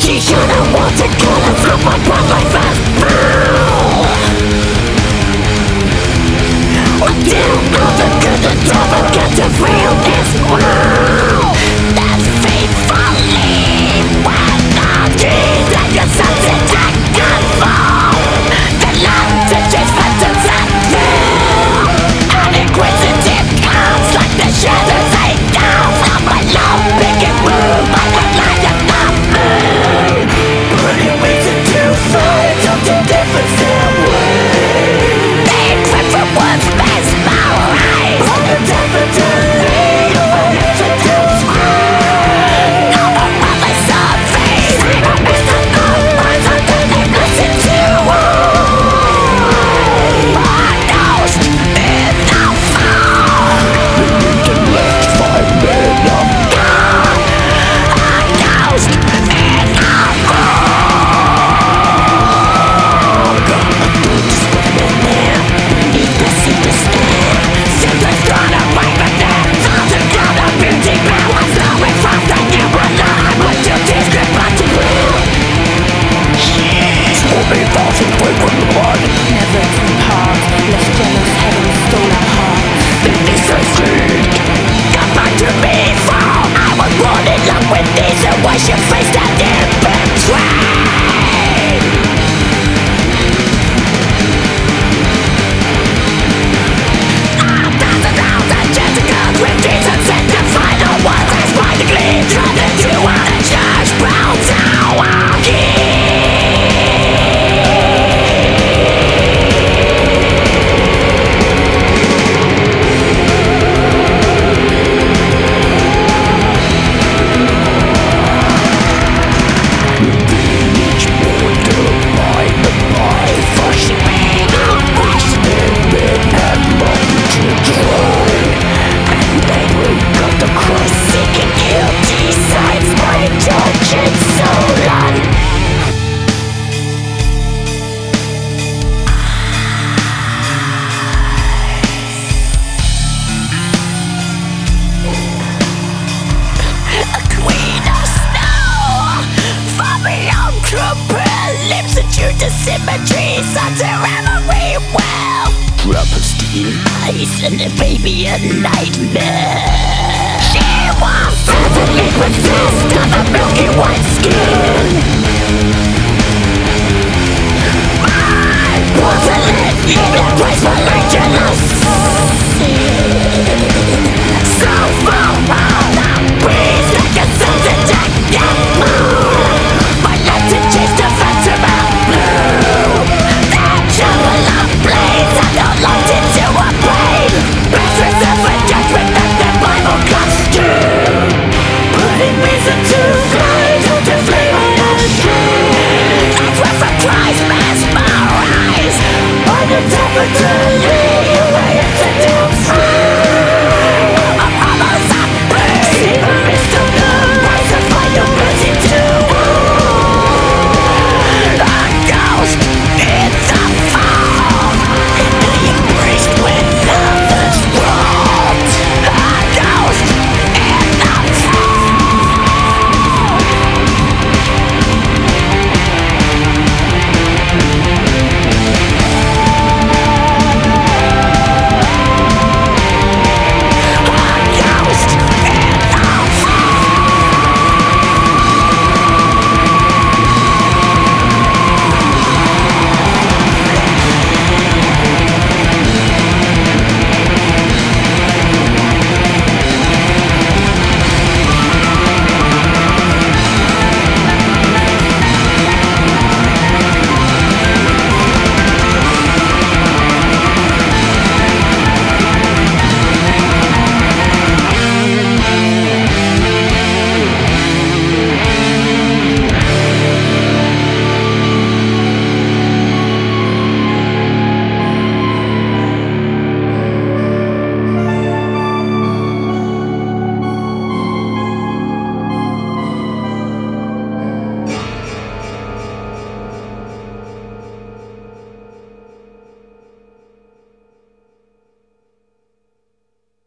She should've wanted color from my blood like fast blue. Until all the good and devil get to feel this world. That's faithfully when the king that you sent it back and fall. The love to chase phantoms at will. Uninquisitive comes like the shadows they down from my love picking room by the light of the moon. Burning reason to find something different still way. They trip from one's mesmerized. On the definitely my hips are too screwed. On the worldly surface, we don't miss the numbers until they listen to our ghost in the fall. Left 5 men of God. A ghost in the fog. Just living there beneath the super stand. Something's gonna break the net. Something's gonna beauty balance. Knowing from the new alive. What you did grip onto real. Told me thoughts and break from the blood. Never to part, lest jealous heaven stole our hearts. This is it. Come back to me, fall. I was born in love with this, and wash your face that in betray. 1,000 Jessicas with Jesus and the final ones. I spy the gleam, trying to do out the church, brown tower key. Symmetry, such a reverie well. Travesty. Ice and a baby a nightmare. She was certainly possessed of a milky white